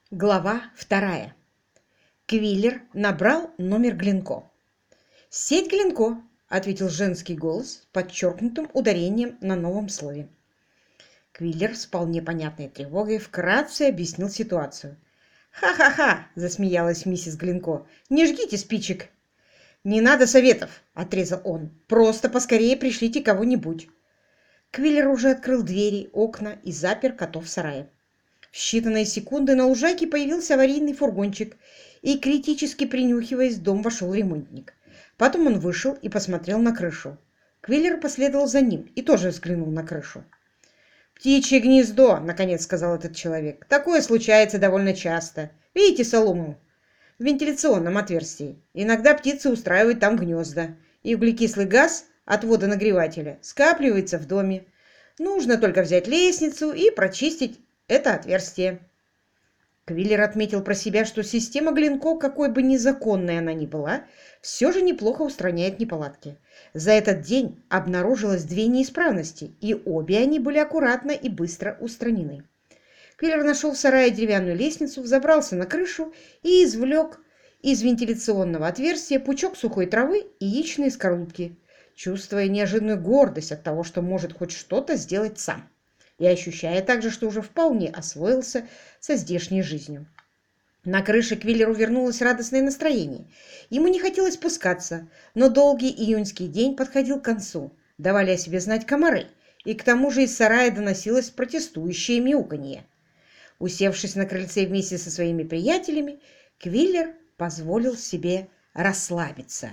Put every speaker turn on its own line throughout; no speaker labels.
Глава 2. Квиллер набрал номер Глинко. «Сеть Глинко», — ответил женский голос с подчеркнутым ударением на новом слове. Квиллер с вполне понятной тревогой вкратце объяснил ситуацию. «Ха-ха-ха!» — засмеялась миссис Глинко. «Не жгите спичек!» «Не надо советов!» — отрезал он. «Просто поскорее пришлите кого-нибудь!» Квиллер уже открыл двери, окна и запер котов в сарае. В считанные секунды на лужайке появился аварийный фургончик, и, критически принюхиваясь, в дом вошел ремонтник. Потом он вышел и посмотрел на крышу. Квиллер последовал за ним и тоже взглянул на крышу. «Птичье гнездо», — наконец сказал этот человек. «Такое случается довольно часто. Видите солому в вентиляционном отверстии? Иногда птицы устраивают там гнезда, и углекислый газ от водонагревателя скапливается в доме. Нужно только взять лестницу и прочистить это отверстие». Квиллер отметил про себя, что система Глинко, какой бы незаконной она ни была, все же неплохо устраняет неполадки. За этот день обнаружилось две неисправности, и обе они были аккуратно и быстро устранены. Квиллер нашел в сарае деревянную лестницу, взобрался на крышу и извлек из вентиляционного отверстия пучок сухой травы и яичные скорлупки, чувствуя неожиданную гордость от того, что может хоть что-то сделать сам, и ощущая также, что уже вполне освоился со здешней жизнью. На крыше Квиллеру вернулось радостное настроение. Ему не хотелось спускаться, но долгий июньский день подходил к концу, давали о себе знать комары, и к тому же из сарая доносилось протестующее мяуканье. Усевшись на крыльце вместе со своими приятелями, Квиллер позволил себе расслабиться.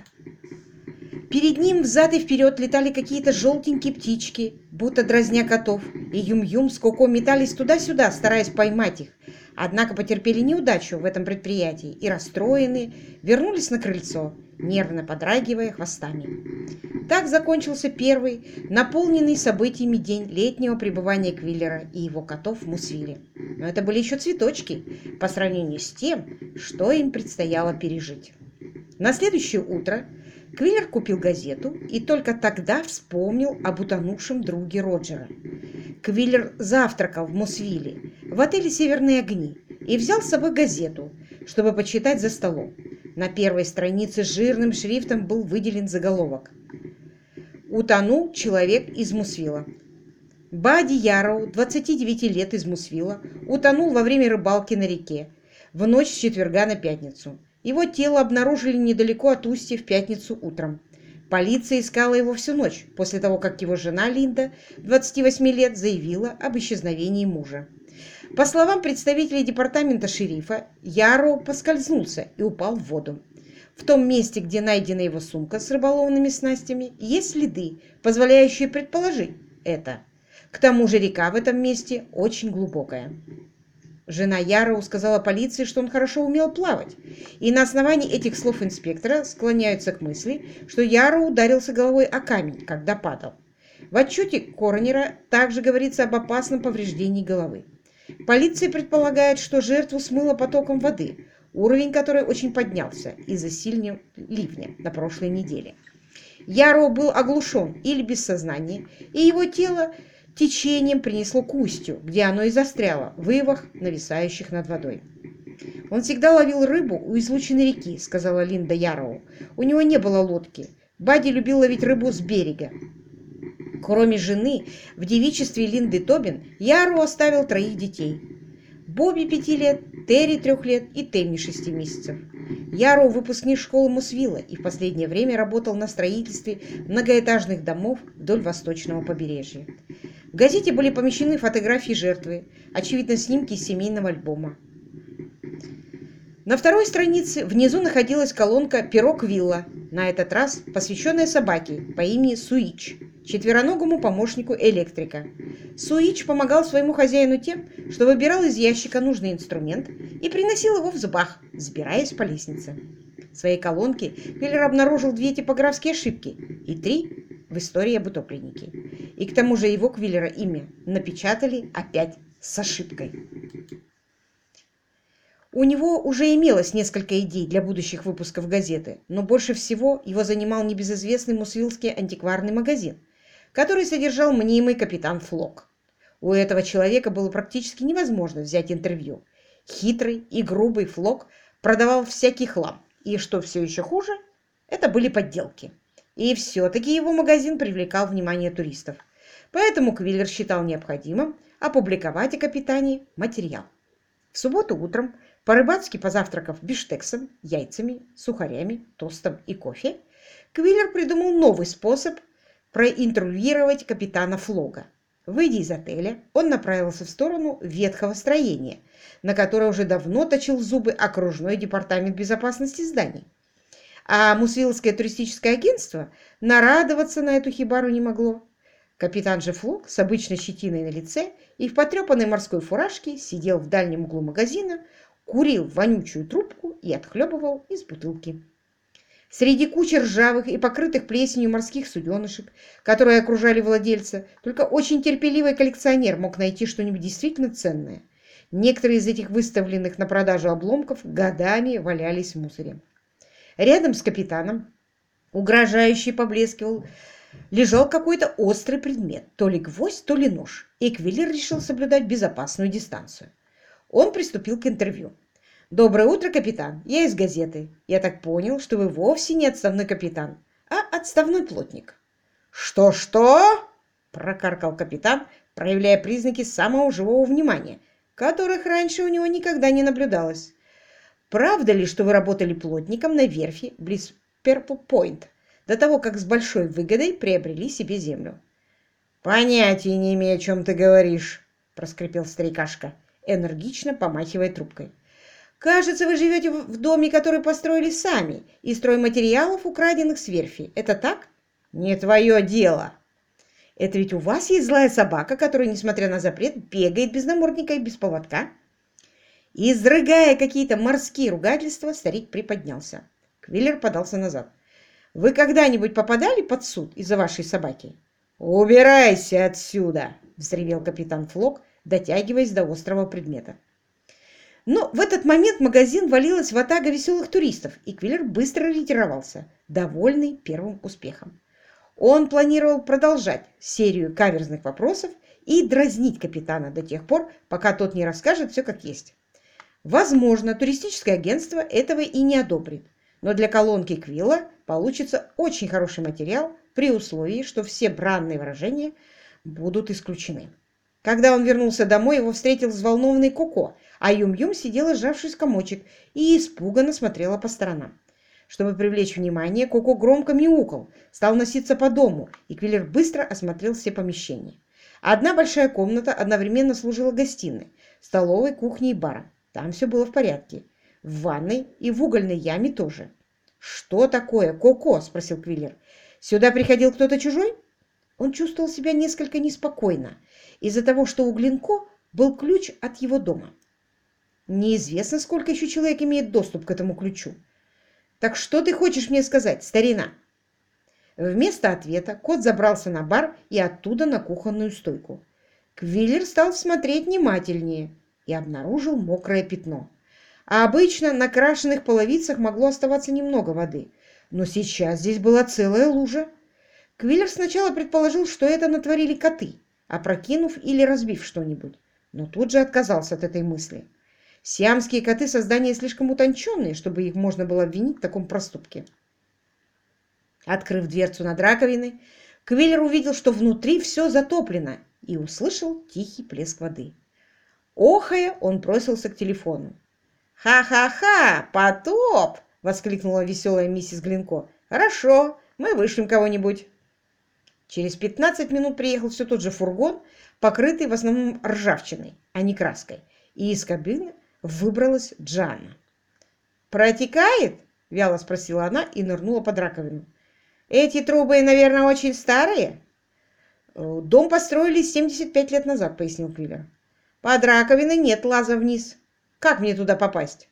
Перед ним взад и вперед летали какие-то желтенькие птички, будто дразня котов, и Юм-Юм с Коко метались туда-сюда, стараясь поймать их. Однако потерпели неудачу в этом предприятии и, расстроенные, вернулись на крыльцо, нервно подрагивая хвостами. Так закончился первый, наполненный событиями день летнего пребывания Квиллера и его котов в Мусвиле. Но это были еще цветочки по сравнению с тем, что им предстояло пережить. На следующее утро Квиллер купил газету и только тогда вспомнил об утонувшем друге Роджера. Квиллер завтракал в Мусвиле, в отеле «Северные огни», и взял с собой газету, чтобы почитать за столом. На первой странице жирным шрифтом был выделен заголовок: «Утонул человек из Мусвила». Бадди Ярроу, 29 лет, из Мусвила, утонул во время рыбалки на реке в ночь с четверга на пятницу. Его тело обнаружили недалеко от устья в пятницу утром. Полиция искала его всю ночь после того, как его жена Линда, 28 лет, заявила об исчезновении мужа. По словам представителей департамента шерифа, Ярроу поскользнулся и упал в воду. В том месте, где найдена его сумка с рыболовными снастями, есть следы, позволяющие предположить это. К тому же река в этом месте очень глубокая. Жена Ярроу сказала полиции, что он хорошо умел плавать, и на основании этих слов инспектора склоняются к мысли, что Ярроу ударился головой о камень, когда падал. В отчете коронера также говорится об опасном повреждении головы. Полиция предполагает, что жертву смыло потоком воды, уровень которой очень поднялся из-за сильного ливня на прошлой неделе. Ярроу был оглушен или без сознания, и его тело течением принесло к устью, где оно и застряло, в ивах, нависающих над водой. «Он всегда ловил рыбу у излученной реки», — сказала Линда Ярроу. «У него не было лодки. Бадди любил ловить рыбу с берега». Кроме жены, в девичестве Линды Тобин Ярроу оставил 3 детей. Бобби 5 лет, Терри 3 лет и Тэмми 6 месяцев. Ярроу выпускник школы Мусвилла и в последнее время работал на строительстве многоэтажных домов вдоль восточного побережья. В газете были помещены фотографии жертвы, очевидно, снимки из семейного альбома. На второй странице внизу находилась колонка «Перо Квилла», на этот раз посвященная собаке по имени Суич, четвероногому помощнику электрика. Суич помогал своему хозяину тем, что выбирал из ящика нужный инструмент и приносил его в зубах, взбираясь по лестнице. В своей колонке Квиллер обнаружил 2 типографские ошибки и 3 в истории об утопленнике. И к тому же его, Квиллера, имя напечатали опять с ошибкой. У него уже имелось несколько идей для будущих выпусков газеты, но больше всего его занимал небезызвестный мусвиллский антикварный магазин, который содержал мнимый капитан Флок. У этого человека было практически невозможно взять интервью. Хитрый и грубый Флок продавал всякий хлам, и, что все еще хуже, это были подделки. И все-таки его магазин привлекал внимание туристов. Поэтому Квиллер считал необходимым опубликовать о капитане материал. В субботу утром, по-рыбацки позавтракав бифштексом, яйцами, сухарями, тостом и кофе, Квиллер придумал новый способ проинтервьюировать капитана Флога. Выйдя из отеля, он направился в сторону ветхого строения, на которое уже давно точил зубы окружной департамент безопасности зданий. А Мусвиллское туристическое агентство нарадоваться на эту хибару не могло. Капитан же Флог с обычной щетиной на лице и в потрепанной морской фуражке сидел в дальнем углу магазина, курил вонючую трубку и отхлебывал из бутылки. Среди кучи ржавых и покрытых плесенью морских суденышек, которые окружали владельца, только очень терпеливый коллекционер мог найти что-нибудь действительно ценное. Некоторые из этих выставленных на продажу обломков годами валялись в мусоре. Рядом с капитаном, угрожающе поблескивал, лежал какой-то острый предмет, то ли гвоздь, то ли нож, и Квиллер решил соблюдать безопасную дистанцию. Он приступил к интервью. «Доброе утро, капитан. Я из газеты. Я так понял, что вы вовсе не отставной капитан, а отставной плотник». «Что-что?» – прокаркал капитан, проявляя признаки самого живого внимания, которых раньше у него никогда не наблюдалось. «Правда ли, что вы работали плотником на верфи близ Перпл-Пойнт до того, как с большой выгодой приобрели себе землю?» «Понятия не имею, о чем ты говоришь», – проскрипел старикашка, энергично помахивая трубкой. «Кажется, вы живете в доме, который построили сами, из стройматериалов, украденных с верфи. Это так?» «Не твое дело!» «Это ведь у вас есть злая собака, которая, несмотря на запрет, бегает без намордника и без поводка?» Изрыгая какие-то морские ругательства, старик приподнялся. Квиллер подался назад. «Вы когда-нибудь попадали под суд из-за вашей собаки?» «Убирайся отсюда!» — взревел капитан Флог, дотягиваясь до острого предмета. Но в этот момент в магазин валилась ватага веселых туристов, и Квиллер быстро ретировался, довольный первым успехом. Он планировал продолжать серию каверзных вопросов и дразнить капитана до тех пор, пока тот не расскажет все как есть. Возможно, туристическое агентство этого и не одобрит, но для колонки Квилла получится очень хороший материал при условии, что все бранные выражения будут исключены. Когда он вернулся домой, его встретил взволнованный Коко, а Юм-Юм сидела, сжавшись в комочек, и испуганно смотрела по сторонам. Чтобы привлечь внимание, Коко громко мяукал, стал носиться по дому, и Квиллер быстро осмотрел все помещения. Одна большая комната одновременно служила гостиной, столовой, кухней и баром. Там все было в порядке. В ванной и в угольной яме тоже. «Что такое, Коко?» – спросил Квиллер. «Сюда приходил кто-то чужой?» Он чувствовал себя несколько неспокойно из-за того, что у Глинко был ключ от его дома. Неизвестно, сколько еще человек имеет доступ к этому ключу. «Так что ты хочешь мне сказать, старина?» Вместо ответа кот забрался на бар и оттуда на кухонную стойку. Квиллер стал смотреть внимательнее и обнаружил мокрое пятно. А обычно на крашеных половицах могло оставаться немного воды, но сейчас здесь была целая лужа. Квиллер сначала предположил, что это натворили коты, опрокинув или разбив что-нибудь, но тут же отказался от этой мысли. Сиамские коты – создания слишком утонченные, чтобы их можно было обвинить в таком проступке. Открыв дверцу над раковиной, Квиллер увидел, что внутри все затоплено, и услышал тихий плеск воды. Охая, он бросился к телефону. «Ха-ха-ха! Потоп!» – воскликнула веселая миссис Глинко. «Хорошо, мы вышлем кого-нибудь». Через 15 минут приехал все тот же фургон, покрытый в основном ржавчиной, а не краской, и из кабины выбралась Джанна. «Протекает?» – вяло спросила она и нырнула под раковину. «Эти трубы, наверное, очень старые?» «Дом построили 75 лет назад», – пояснил Квиллер. «Под раковиной нет лаза вниз. Как мне туда попасть?»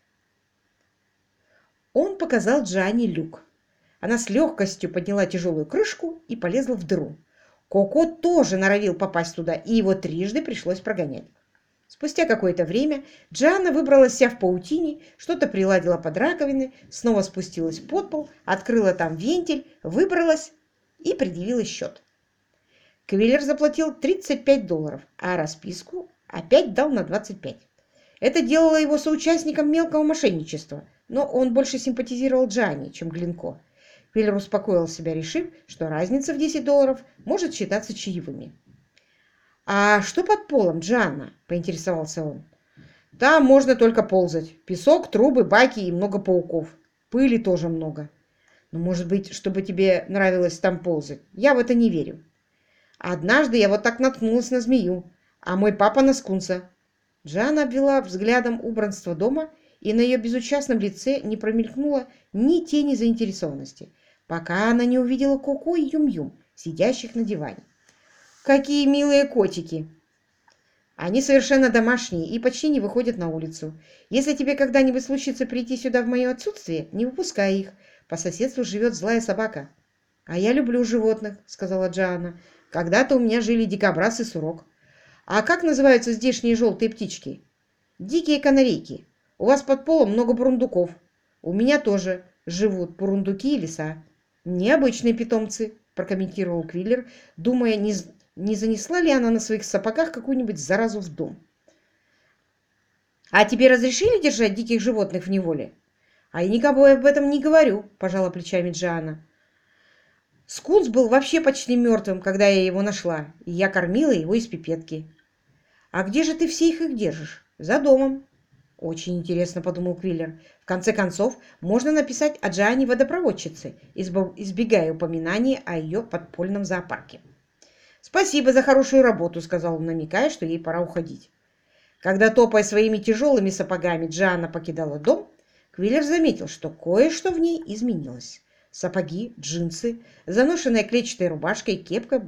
Он показал Джанне люк. Она с легкостью подняла тяжелую крышку и полезла в дыру. Коко тоже норовил попасть туда, и его трижды пришлось прогонять. Спустя какое-то время Джанна выбралась вся в паутине, что-то приладила под раковиной, снова спустилась в подпол, открыла там вентиль, выбралась и предъявила счет. Квиллер заплатил $35, а расписку опять дал на 25. Это делало его соучастником мелкого мошенничества, но он больше симпатизировал Джанни, чем Глинко. Квиллер успокоил себя, решив, что разница в $10 может считаться чаевыми. «А что под полом, Джанна?» – поинтересовался он. «Там можно только ползать. Песок, трубы, баки и много пауков. Пыли тоже много. Но, может быть, чтобы тебе нравилось там ползать? Я в это не верю. Однажды я вот так наткнулась на змею, а мой папа на скунса». Джанна обвела взглядом убранство дома, и на ее безучастном лице не промелькнуло ни тени заинтересованности, пока она не увидела Коко и Юм-Юм, сидящих на диване. «Какие милые котики!» «Они совершенно домашние и почти не выходят на улицу. Если тебе когда-нибудь случится прийти сюда в мое отсутствие, не выпускай их. По соседству живет злая собака». «А я люблю животных», — сказала Джоанна. «Когда-то у меня жили дикобраз и сурок». «А как называются здешние желтые птички?» «Дикие канарейки. У вас под полом много бурундуков. У меня тоже живут бурундуки и лиса». «Необычные питомцы», — прокомментировал Квиллер, думая, не занесла ли она на своих сапогах какую-нибудь заразу в дом. «А тебе разрешили держать диких животных в неволе?» «А я никому об этом не говорю», — пожала плечами Джоанна. «Скунс был вообще почти мертвым, когда я его нашла, и я кормила его из пипетки». «А где же ты всех их держишь?» «За домом». «Очень интересно», — подумал Квиллер. «В конце концов, можно написать о Джоанне водопроводчице, избегая упоминания о ее подпольном зоопарке». «Спасибо за хорошую работу», — сказал он, намекая, что ей пора уходить. Когда, топая своими тяжелыми сапогами, Джоанна покидала дом, Квиллер заметил, что кое-что в ней изменилось. Сапоги, джинсы, заношенная клетчатая рубашка и кепка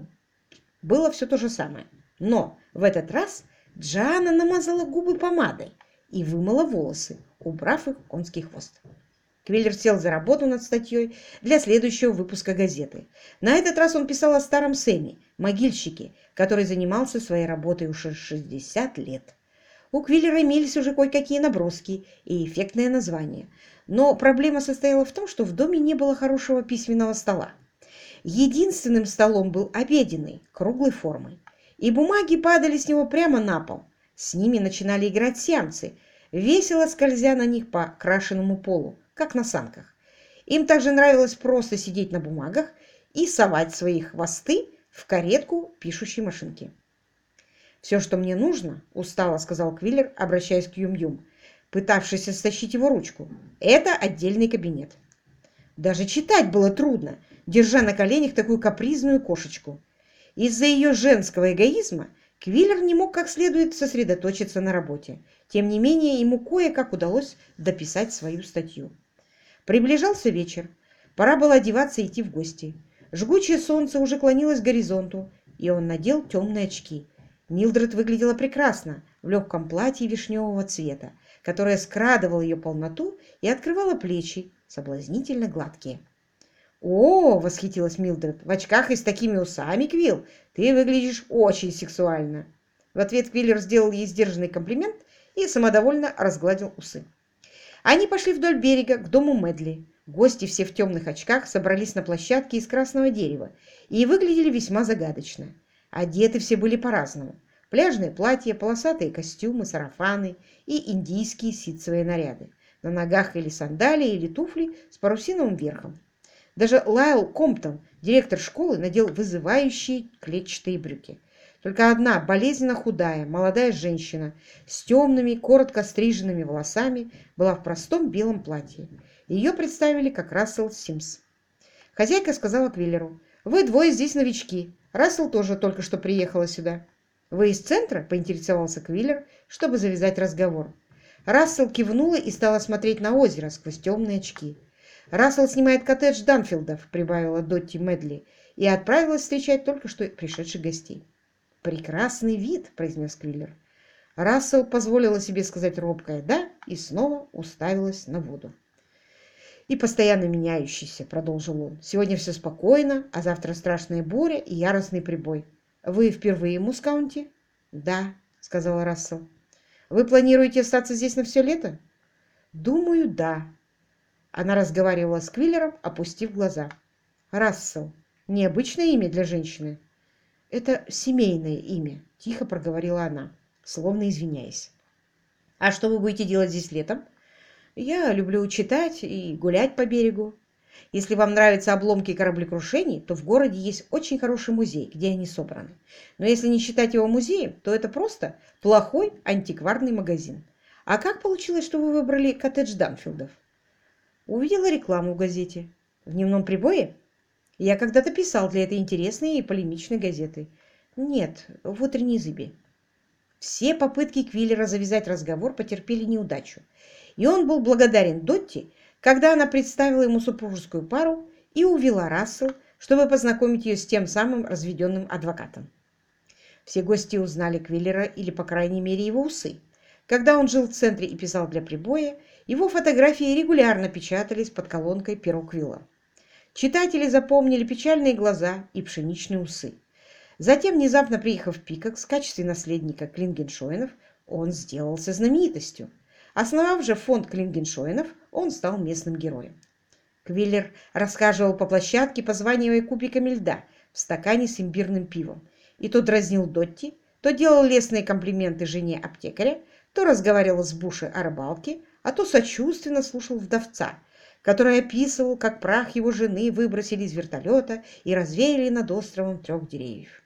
— было все то же самое. Но в этот раз Джоанна намазала губы помадой и вымыла волосы, убрав их в конский хвост. Квиллер сел за работу над статьей для следующего выпуска газеты. На этот раз он писал о старом Сэме, могильщике, который занимался своей работой уже 60 лет. У Квиллера имелись уже кое-какие наброски и эффектное название. Но проблема состояла в том, что в доме не было хорошего письменного стола. Единственным столом был обеденный, круглой формы, и бумаги падали с него прямо на пол. С ними начинали играть сеансы, весело скользя на них по крашенному полу, как на санках. Им также нравилось просто сидеть на бумагах и совать свои хвосты в каретку пишущей машинки. «Все, что мне нужно, — устало сказал Квиллер, обращаясь к Юм-Юм, пытавшийся стащить его ручку, — это отдельный кабинет». Даже читать было трудно, держа на коленях такую капризную кошечку. Из-за ее женского эгоизма Квиллер не мог как следует сосредоточиться на работе. Тем не менее, ему кое-как удалось дописать свою статью. Приближался вечер. Пора было одеваться и идти в гости. Жгучее солнце уже клонилось к горизонту, и он надел темные очки. Милдред выглядела прекрасно в легком платье вишневого цвета, которое скрадывало ее полноту и открывало плечи, соблазнительно гладкие. «О!» — восхитилась Милдред. «В очках и с такими усами, Квилл, ты выглядишь очень сексуально!» В ответ Квиллер сделал ей сдержанный комплимент и самодовольно разгладил усы. Они пошли вдоль берега к дому Медли. Гости все в темных очках собрались на площадке из красного дерева и выглядели весьма загадочно. Одеты все были по-разному. Пляжные платья, полосатые костюмы, сарафаны и индийские ситцевые наряды. На ногах или сандалии, или туфли с парусиновым верхом. Даже Лайл Комптон, директор школы, надел вызывающие клетчатые брюки. Только одна болезненно худая молодая женщина с темными, коротко стриженными волосами была в простом белом платье. Ее представили как Рассел Симс. Хозяйка сказала Квиллеру: «Вы двое здесь новички. Рассел тоже только что приехала сюда». «Вы из центра?» – поинтересовался Квиллер, чтобы завязать разговор. Рассел кивнула и стала смотреть на озеро сквозь темные очки. «Рассел снимает коттедж Данфилдов», – прибавила Дотти Медли, и отправилась встречать только что пришедших гостей. «Прекрасный вид», — произнес Квиллер. Рассел позволила себе сказать робкое «да» и снова уставилась на воду. «И постоянно меняющийся», — продолжил он. «Сегодня все спокойно, а завтра страшная буря и яростный прибой. Вы впервые в Мускаунте?» «Да», — сказала Рассел. «Вы планируете остаться здесь на все лето?» «Думаю, да». Она разговаривала с Квиллером, опустив глаза. «Рассел, необычное имя для женщины». «Это семейное имя», — тихо проговорила она, словно извиняясь. А что вы будете делать здесь летом? Я люблю читать и гулять по берегу. Если вам нравятся обломки кораблекрушений, то в городе есть очень хороший музей, где они собраны. Но если не считать его музеем, то это просто плохой антикварный магазин. А как получилось, что вы выбрали коттедж Данфилдов? Увидела рекламу в газете. В дневном прибое? Я когда-то писал для этой интересной и полемичной газеты. Нет, в утренней зыбе. Все попытки Квиллера завязать разговор потерпели неудачу, и он был благодарен Дотти, когда она представила ему супружескую пару и увела Рассел, чтобы познакомить ее с тем самым разведенным адвокатом. Все гости узнали Квиллера, или, по крайней мере, его усы. Когда он жил в центре и писал для прибоя, его фотографии регулярно печатались под колонкой «Перо Квилла». Читатели запомнили печальные глаза и пшеничные усы. Затем, внезапно приехав в Пикакс в качестве наследника Клингеншоенов, он сделался знаменитостью. Основав же фонд Клингеншоенов, он стал местным героем. Квиллер расхаживал по площадке, позванивая кубиками льда в стакане с имбирным пивом, и то дразнил Дотти, то делал лестные комплименты жене аптекаря, то разговаривал с Буши о рыбалке, а то сочувственно слушал вдовца, который описывал, как прах его жены выбросили из вертолета и развеяли над островом 3 деревьев.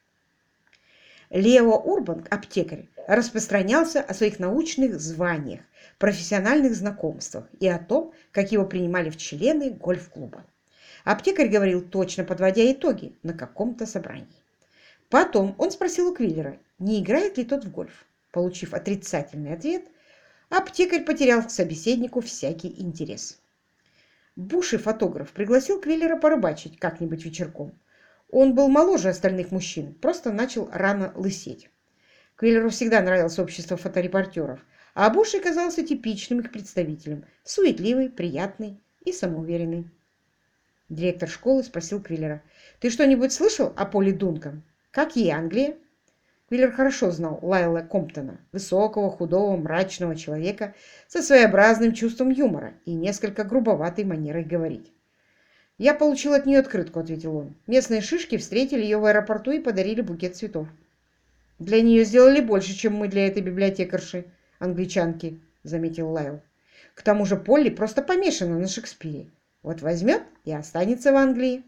Лео Урбанг, аптекарь, распространялся о своих научных званиях, профессиональных знакомствах и о том, как его принимали в члены гольф-клуба. Аптекарь говорил, точно подводя итоги на каком-то собрании. Потом он спросил у Квиллера, не играет ли тот в гольф. Получив отрицательный ответ, аптекарь потерял к собеседнику всякий интерес. Буши, фотограф, пригласил Квиллера порыбачить как-нибудь вечерком. Он был моложе остальных мужчин, просто начал рано лысеть. Квиллеру всегда нравилось общество фоторепортеров, а Буши казался типичным их представителем, суетливый, приятный и самоуверенный. Директор школы спросил Квиллера, «Ты что-нибудь слышал о Поле Дункан? Как ей Англия?» Квиллер хорошо знал Лайла Комптона, высокого, худого, мрачного человека со своеобразным чувством юмора и несколько грубоватой манерой говорить. «Я получил от нее открытку», — ответил он. «Местные шишки встретили ее в аэропорту и подарили букет цветов». «Для нее сделали больше, чем мы для этой библиотекарши, англичанки», — заметил Лайл. «К тому же Полли просто помешана на Шекспире. Вот возьмет и останется в Англии».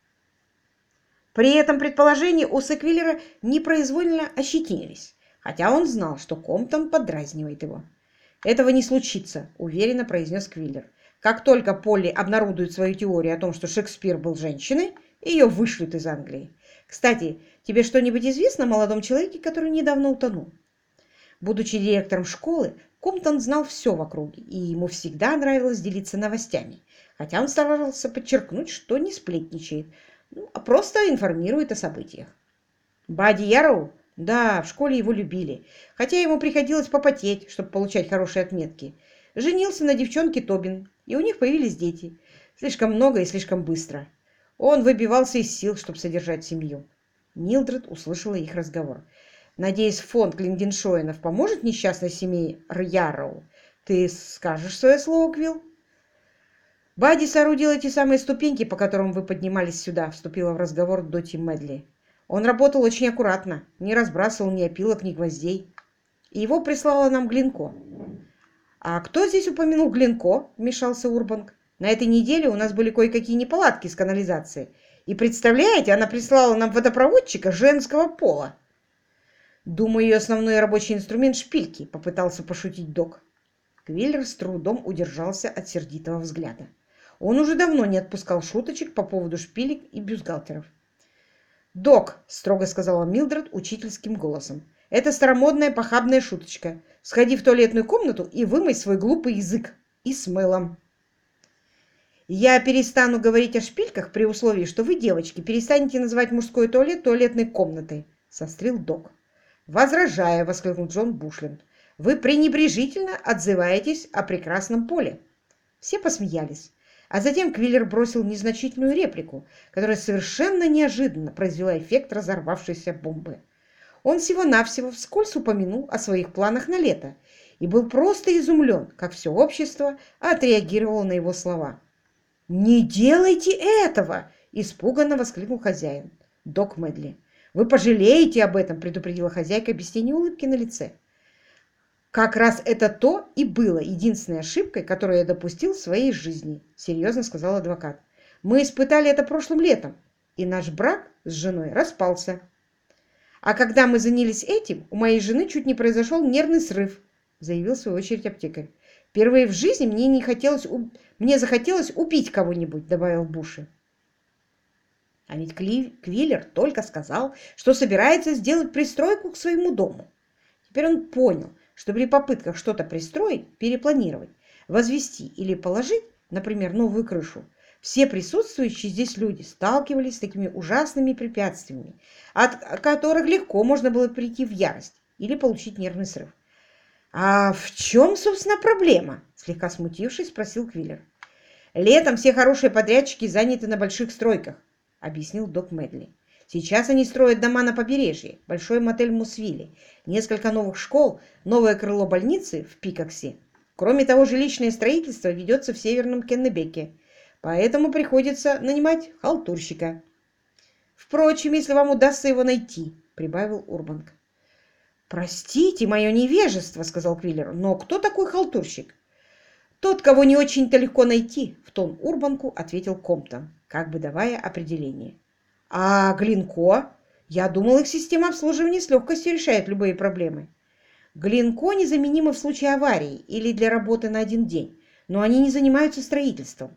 При этом предположении усы Квиллера непроизвольно ощетинились, хотя он знал, что Комптон подразнивает его. «Этого не случится», — уверенно произнес Квиллер. «Как только Полли обнародует свою теорию о том, что Шекспир был женщиной, ее вышлют из Англии. Кстати, тебе что-нибудь известно о молодом человеке, который недавно утонул?» Будучи директором школы, Комптон знал все в округе, и ему всегда нравилось делиться новостями, хотя он старался подчеркнуть, что не сплетничает, а просто информирует о событиях. Бадди Ярроу? Да, в школе его любили, хотя ему приходилось попотеть, чтобы получать хорошие отметки. Женился на девчонке Тобин, и у них появились дети. Слишком много и слишком быстро. Он выбивался из сил, чтобы содержать семью. Милдред услышала их разговор. «Надеюсь, фонд Клингеншоенов поможет несчастной семье Ярроу? Ты скажешь свое слово, Квилл?» «Бадди соорудил эти самые ступеньки, по которым вы поднимались сюда», — вступила в разговор Дотти Медли. «Он работал очень аккуратно, не разбрасывал ни опилок, ни гвоздей. И его прислала нам Глинко». «А кто здесь упомянул Глинко?» — вмешался Урбанг. «На этой неделе у нас были кое-какие неполадки с канализацией. И представляете, она прислала нам водопроводчика женского пола». «Думаю, ее основной рабочий инструмент — шпильки», — попытался пошутить Док. Квиллер с трудом удержался от сердитого взгляда. Он уже давно не отпускал шуточек по поводу шпилек и бюстгальтеров. «Док», — строго сказала Милдред учительским голосом, — «это старомодная похабная шуточка. Сходи в туалетную комнату и вымой свой глупый язык. И с мылом». «Я перестану говорить о шпильках при условии, что вы, девочки, перестанете называть мужской туалет туалетной комнатой», — сострил Док. «Возражаю», — воскликнул Джон Бушленд. «Вы пренебрежительно отзываетесь о прекрасном поле». Все посмеялись. А затем Квиллер бросил незначительную реплику, которая совершенно неожиданно произвела эффект разорвавшейся бомбы. Он всего-навсего вскользь упомянул о своих планах на лето и был просто изумлен, как все общество отреагировало на его слова. «Не делайте этого!» – испуганно воскликнул хозяин, Док Медли. «Вы пожалеете об этом», – предупредила хозяйка без тени улыбки на лице. «Как раз это то и было единственной ошибкой, которую я допустил в своей жизни», — серьезно сказал адвокат. «Мы испытали это прошлым летом, и наш брак с женой распался. А когда мы занялись этим, у моей жены чуть не произошел нервный срыв», — заявил в свою очередь аптекарь. «Впервые в жизни мне захотелось убить кого-нибудь», — добавил Буши. А ведь Квиллер только сказал, что собирается сделать пристройку к своему дому. Теперь он понял, что при попытках что-то пристроить, перепланировать, возвести или положить, например, новую крышу, все присутствующие здесь люди сталкивались с такими ужасными препятствиями, от которых легко можно было прийти в ярость или получить нервный срыв. «А в чем, собственно, проблема?» – слегка смутившись, спросил Квиллер. «Летом все хорошие подрядчики заняты на больших стройках», – объяснил док Медли. «Сейчас они строят дома на побережье, большой мотель в Мусвилле, несколько новых школ, новое крыло больницы в Пикоксе. Кроме того, жилищное строительство ведется в Северном Кеннебеке, поэтому приходится нанимать халтурщика. Впрочем, если вам удастся его найти», – прибавил Урбанг. «Простите мое невежество», – сказал Квиллер, – «но кто такой халтурщик?» «Тот, кого не очень-то легко найти», – в тон Урбанку ответил Комптон, как бы давая определение. «А Глинко? Я думал, их система обслуживания с легкостью решает любые проблемы». «Глинко незаменимо в случае аварии или для работы на один день, но они не занимаются строительством».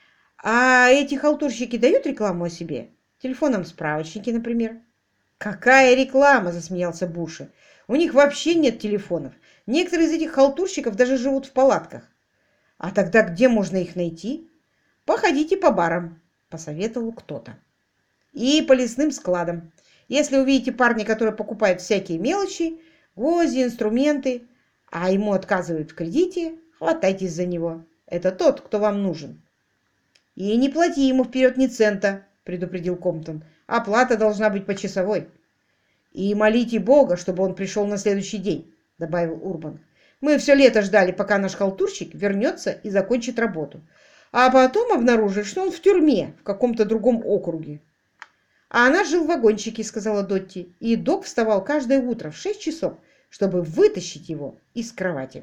«А эти халтурщики дают рекламу о себе? В телефонном справочнике, например?» «Какая реклама?» – засмеялся Буши. «У них вообще нет телефонов. Некоторые из этих халтурщиков даже живут в палатках». «А тогда где можно их найти?» «Походите по барам», – посоветовал кто-то. «И по лесным складам. Если увидите парня, который покупает всякие мелочи, гвозди, инструменты, а ему отказывают в кредите, хватайтесь за него. Это тот, кто вам нужен». «И не плати ему вперед ни цента», – предупредил Комптон. «Оплата должна быть почасовой». «И молите Бога, чтобы он пришел на следующий день», – добавил Урбан. «Мы все лето ждали, пока наш халтурщик вернется и закончит работу, а потом обнаружили, что он в тюрьме в каком-то другом округе». «А она жил в вагончике», – сказала Дотти, «и док вставал каждое утро в 6 часов, чтобы вытащить его из кровати».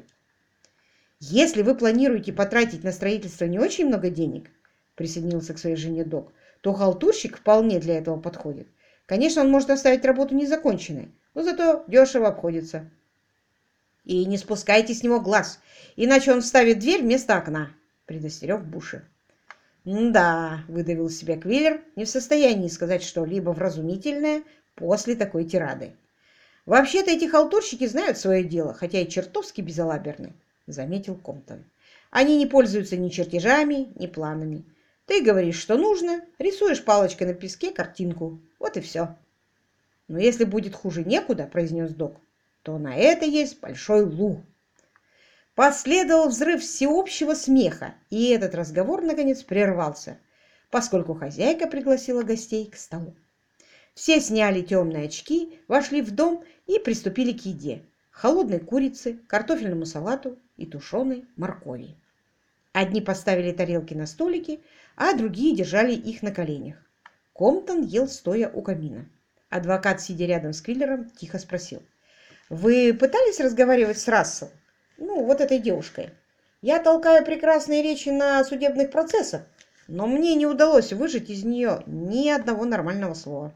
«Если вы планируете потратить на строительство не очень много денег», – присоединился к своей жене док, то халтурщик вполне для этого подходит. Конечно, он может оставить работу незаконченной, но зато дешево обходится. «И не спускайте с него глаз, иначе он вставит дверь вместо окна», – предостерег Буши. «Да», – выдавил из себя Квиллер, не в состоянии сказать что-либо вразумительное после такой тирады. «Вообще-то эти халтурщики знают свое дело, хотя и чертовски безалаберны», – заметил Комптон. «Они не пользуются ни чертежами, ни планами. Ты говоришь, что нужно, рисуешь палочкой на песке картинку. Вот и все». «Но если будет хуже некуда», – произнес док, – «то на это есть большой лу». Последовал взрыв всеобщего смеха, и этот разговор, наконец, прервался, поскольку хозяйка пригласила гостей к столу. Все сняли темные очки, вошли в дом и приступили к еде: холодной курице, картофельному салату и тушеной моркови. Одни поставили тарелки на столики, а другие держали их на коленях. Комптон ел стоя у камина. Адвокат, сидя рядом с Квиллером, тихо спросил: «Вы пытались разговаривать с Рассел? Ну, вот этой девушкой. Я толкаю прекрасные речи на судебных процессах, но мне не удалось выжать из нее ни одного нормального слова».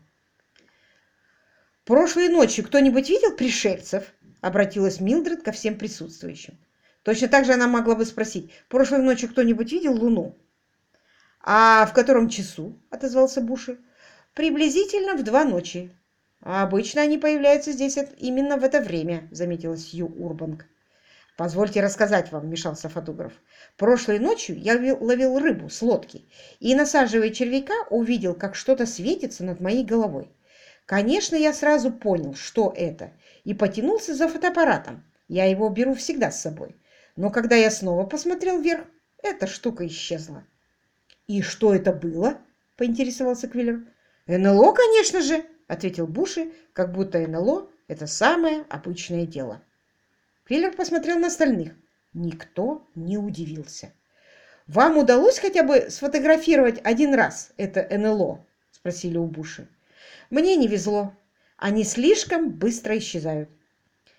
«Прошлой ночью кто-нибудь видел пришельцев?» — обратилась Милдред ко всем присутствующим. Точно так же она могла бы спросить: «Прошлой ночью кто-нибудь видел Луну?» «А в котором часу?» — отозвался Буши. «Приблизительно в 2 ночи. А обычно они появляются здесь именно в это время», — заметила Сью Урбанг. «Позвольте рассказать вам», — вмешался фотограф. «Прошлой ночью я ловил рыбу с лодки и, насаживая червяка, увидел, как что-то светится над моей головой. Конечно, я сразу понял, что это, и потянулся за фотоаппаратом. Я его беру всегда с собой. Но когда я снова посмотрел вверх, эта штука исчезла». «И что это было?» — поинтересовался Квиллер. «НЛО, конечно же», — ответил Буши, как будто НЛО — это самое обычное дело. Квиллер посмотрел на остальных. Никто не удивился. «Вам удалось хотя бы сфотографировать один раз это НЛО?» — спросили у Буши. «Мне не везло. Они слишком быстро исчезают».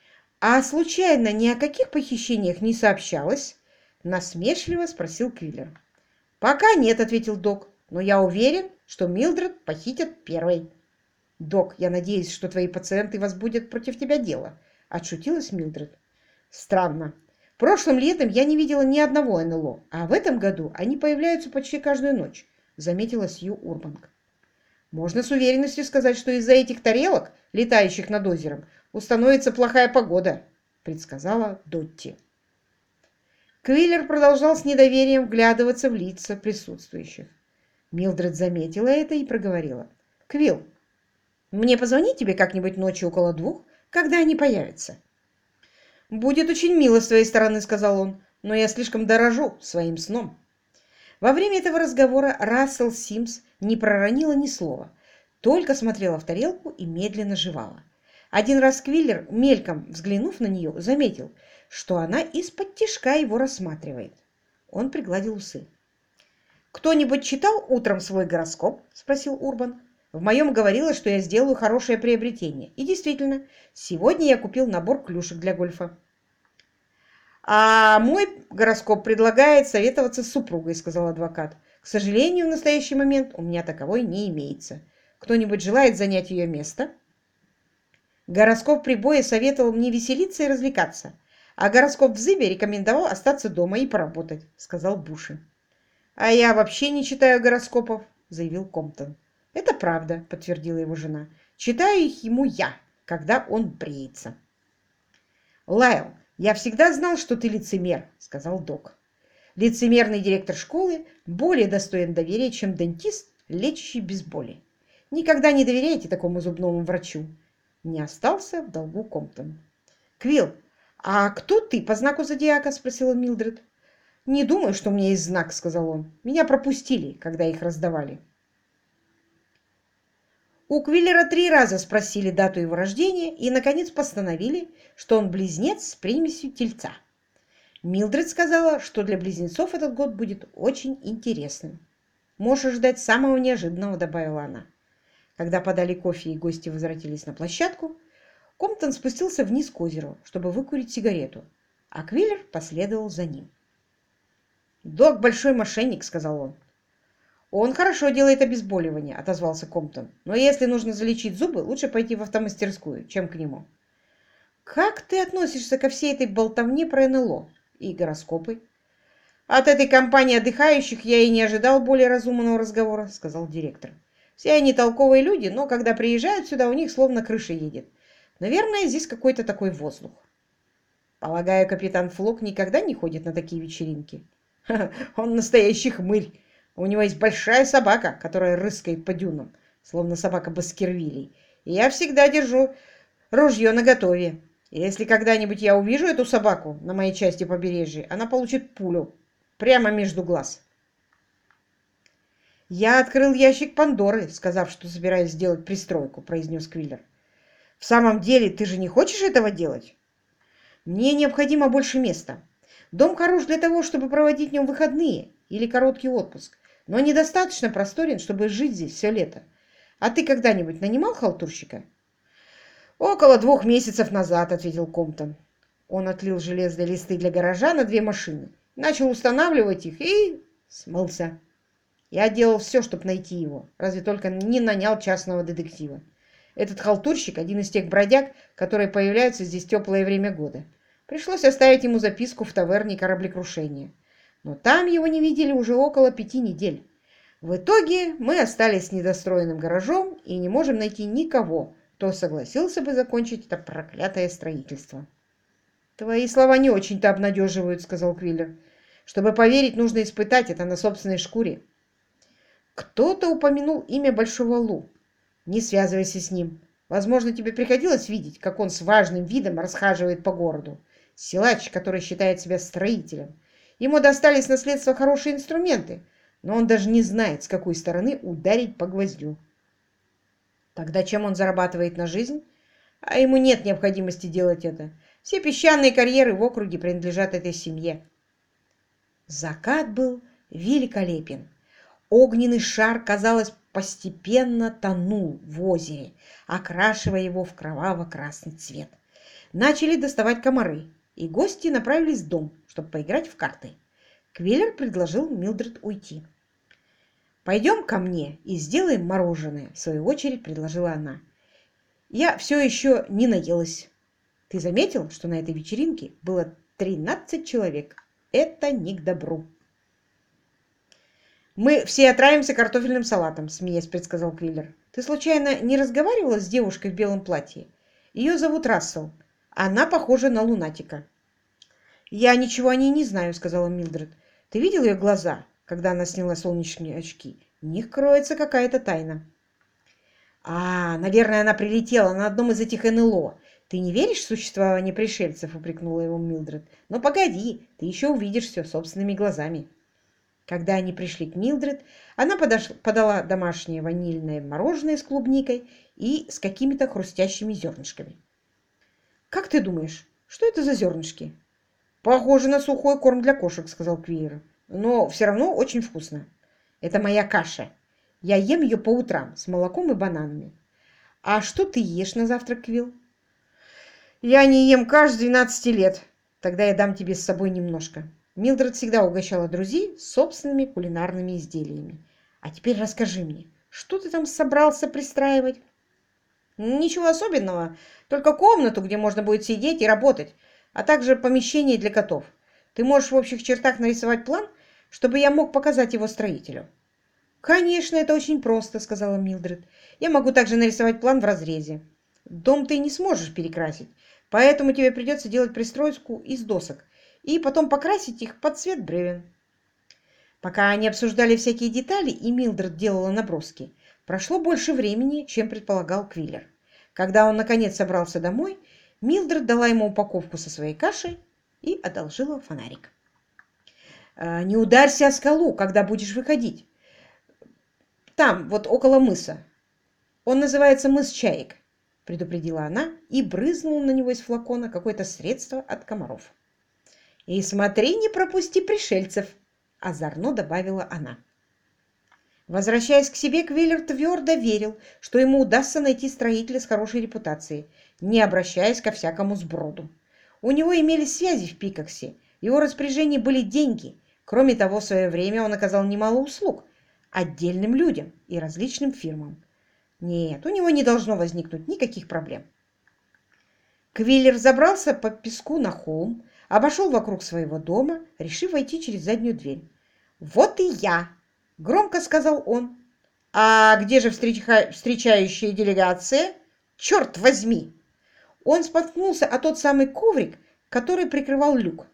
«А случайно ни о каких похищениях не сообщалось?» — насмешливо спросил Квиллер. «Пока нет», — ответил док, «но я уверен, что Милдред похитят первой». «Док, я надеюсь, что твои пациенты возбудят против тебя дело», — отшутилась Милдред. «Странно. Прошлым летом я не видела ни одного НЛО, а в этом году они появляются почти каждую ночь», — заметила Сью Урбанг. «Можно с уверенностью сказать, что из-за этих тарелок, летающих над озером, установится плохая погода», — предсказала Дотти. Квиллер продолжал с недоверием вглядываться в лица присутствующих. Милдред заметила это и проговорила. «Квилл, мне позвонить тебе как-нибудь ночью около 2, когда они появятся?» «Будет очень мило с твоей стороны», — сказал он, «но я слишком дорожу своим сном». Во время этого разговора Рассел Симс не проронила ни слова, только смотрела в тарелку и медленно жевала. Один раз Квиллер, мельком взглянув на нее, заметил, что она из-под тишка его рассматривает. Он пригладил усы. «Кто-нибудь читал утром свой гороскоп?» – спросил Урбан. «В моем говорилось, что я сделаю хорошее приобретение. И действительно, сегодня я купил набор клюшек для гольфа». «А мой гороскоп предлагает советоваться с супругой», — сказал адвокат. «К сожалению, в настоящий момент у меня таковой не имеется. Кто-нибудь желает занять ее место?» «Гороскоп прибоя советовал мне веселиться и развлекаться, а гороскоп Взыбе рекомендовал остаться дома и поработать», — сказал Буши. «А я вообще не читаю гороскопов», — заявил Комптон. «Это правда», — подтвердила его жена. «Читаю их ему я, когда он бреется». «Лайл, я всегда знал, что ты лицемер», — сказал док. «Лицемерный директор школы более достоин доверия, чем дантист, лечащий без боли. Никогда не доверяйте такому зубному врачу». Не остался в долгу Комптон. «Квилл, а кто ты по знаку зодиака?» — спросила Милдред. «Не думаю, что у меня есть знак», — сказал он. «Меня пропустили, когда их раздавали». У Квиллера 3 раза спросили дату его рождения и, наконец, постановили, что он близнец с примесью тельца. Милдред сказала, что для близнецов этот год будет очень интересным. «Можешь ждать самого неожиданного», — добавила она. Когда подали кофе и гости возвратились на площадку, Комптон спустился вниз к озеру, чтобы выкурить сигарету, а Квиллер последовал за ним. «Док большой мошенник», — сказал он. «Он хорошо делает обезболивание», — отозвался Комптон. «Но если нужно залечить зубы, лучше пойти в автомастерскую, чем к нему». «Как ты относишься ко всей этой болтовне про НЛО и гороскопы?» «От этой компании отдыхающих я и не ожидал более разумного разговора», — сказал директор. «Все они толковые люди, но когда приезжают сюда, у них словно крыша едет. Наверное, здесь какой-то такой воздух». «Полагаю, капитан Флок никогда не ходит на такие вечеринки?» «Он настоящий хмырь. У него есть большая собака, которая рыскает по дюнам, словно собака Баскервилей. И я всегда держу ружье наготове. Если когда-нибудь я увижу эту собаку на моей части побережья, она получит пулю прямо между глаз». «Я открыл ящик Пандоры, сказав, что собираюсь сделать пристройку», — произнес Квиллер. «В самом деле, ты же не хочешь этого делать?» «Мне необходимо больше места. Дом хорош для того, чтобы проводить в нем выходные или короткий отпуск, но недостаточно просторен, чтобы жить здесь все лето. А ты когда-нибудь нанимал халтурщика?» «Около 2 месяцев назад», — ответил Комптон. Он отлил железные листы для гаража на 2 машины, начал устанавливать их и смылся. Я делал все, чтобы найти его, разве только не нанял частного детектива. Этот халтурщик — один из тех бродяг, которые появляются здесь в теплое время года. Пришлось оставить ему записку в таверне кораблекрушения. Но там его не видели уже около 5 недель. В итоге мы остались с недостроенным гаражом и не можем найти никого, кто согласился бы закончить это проклятое строительство. «Твои слова не очень-то обнадеживают», — сказал Квиллер. «Чтобы поверить, нужно испытать это на собственной шкуре». «Кто-то упомянул имя Большого Лу. Не связывайся с ним. Возможно, тебе приходилось видеть, как он с важным видом расхаживает по городу. Силач, который считает себя строителем. Ему достались в наследство хорошие инструменты, но он даже не знает, с какой стороны ударить по гвоздю». «Тогда чем он зарабатывает на жизнь?» «А ему нет необходимости делать это. Все песчаные карьеры в округе принадлежат этой семье». Закат был великолепен. Огненный шар, казалось, постепенно тонул в озере, окрашивая его в кроваво-красный цвет. начали доставать комары, и гости направились в дом, чтобы поиграть в карты. Квиллер предложил Милдред уйти. «Пойдем ко мне и сделаем мороженое», — в свою очередь предложила она. «Я все еще не наелась. Ты заметил, что на этой вечеринке было 13 человек? Это не к добру». «Мы все отравимся картофельным салатом», — смеясь предсказал Квиллер. «Ты случайно не разговаривала с девушкой в белом платье? Ее зовут Рассел. Она похожа на лунатика». «Я ничего о ней не знаю», — сказала Милдред. «Ты видел ее глаза, когда она сняла солнечные очки? В них кроется какая-то тайна». Наверное, она прилетела на одном из этих НЛО. Ты не веришь в существование пришельцев?» — упрекнула его Милдред. «Но погоди, ты еще увидишь все собственными глазами». Когда они пришли к Милдред, она подала домашнее ванильное мороженое с клубникой и с какими-то хрустящими зернышками. «Как ты думаешь, что это за зернышки?» «Похоже на сухой корм для кошек», — сказал Квиллер. «Но все равно очень вкусно. Это моя каша. Я ем ее по утрам с молоком и бананами. А что ты ешь на завтрак, Квилл?» «Я не ем каш с 12 лет. Тогда я дам тебе с собой немножко». Милдред всегда угощала друзей собственными кулинарными изделиями. «А теперь расскажи мне, что ты там собрался пристраивать?» «Ничего особенного, только комнату, где можно будет сидеть и работать, а также помещение для котов. Ты можешь в общих чертах нарисовать план, чтобы я мог показать его строителю?» «Конечно, это очень просто», — сказала Милдред. «Я могу также нарисовать план в разрезе. Дом ты не сможешь перекрасить, поэтому тебе придется делать пристройку из досок и потом покрасить их под цвет бревен». Пока они обсуждали всякие детали и Милдред делала наброски, прошло больше времени, чем предполагал Квиллер. Когда он наконец собрался домой, Милдред дала ему упаковку со своей кашей и одолжила фонарик. «Не ударься о скалу, когда будешь выходить. Там, вот около мыса. Он называется мыс Чаек», — предупредила она и брызнула на него из флакона какое-то средство от комаров. «И смотри, не пропусти пришельцев», — озорно добавила она. Возвращаясь к себе, Квиллер твердо верил, что ему удастся найти строителя с хорошей репутацией, не обращаясь ко всякому сброду. У него имелись связи в Пикоксе, в его распоряжении были деньги. Кроме того, в свое время он оказал немало услуг отдельным людям и различным фирмам. Нет, у него не должно возникнуть никаких проблем. Квиллер забрался по песку на холм, обошел вокруг своего дома, решив войти через заднюю дверь. «Вот и я!» — громко сказал он. «А где же встречающая делегация? Черт возьми!» Он споткнулся о тот самый коврик, который прикрывал люк.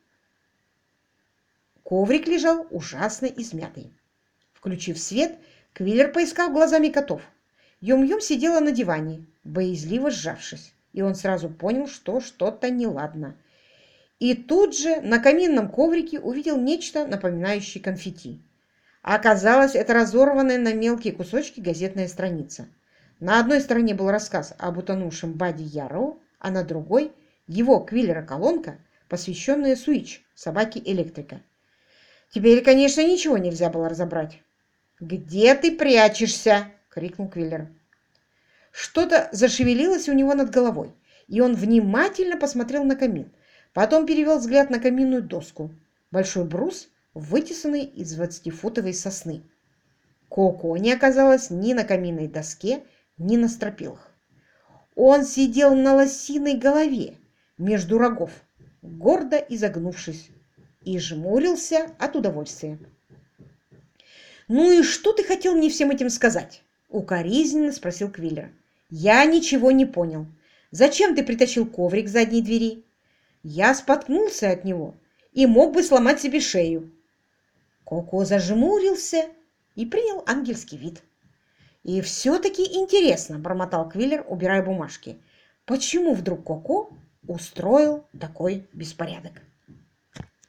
Коврик лежал ужасно измятый. Включив свет, Квиллер поискал глазами котов. Юм-Юм сидела на диване, боязливо сжавшись, и он сразу понял, что что-то неладно. И тут же на каминном коврике увидел нечто, напоминающее конфетти. А оказалось, это разорванная на мелкие кусочки газетная страница. На одной стороне был рассказ об утонувшем Бадди Ярроу, а на другой — его, Квиллера, колонка, посвященная Суич, собаке электрика. Теперь, конечно, ничего нельзя было разобрать. «Где ты прячешься?» — крикнул Квиллер. Что-то зашевелилось у него над головой, и он внимательно посмотрел на камин. Потом перевел взгляд на каминную доску. Большой брус, вытесанный из 20-футовой сосны. Коко не оказалось ни на каминной доске, ни на стропилах. Он сидел на лосиной голове между рогов, гордо изогнувшись, и жмурился от удовольствия. «Ну и что ты хотел мне всем этим сказать?» — укоризненно спросил Квиллер. «Я ничего не понял. Зачем ты притащил коврик к задней двери? Я споткнулся от него и мог бы сломать себе шею». Коко зажмурился и принял ангельский вид. «И все-таки интересно», — бормотал Квиллер, убирая бумажки, «почему вдруг Коко устроил такой беспорядок?»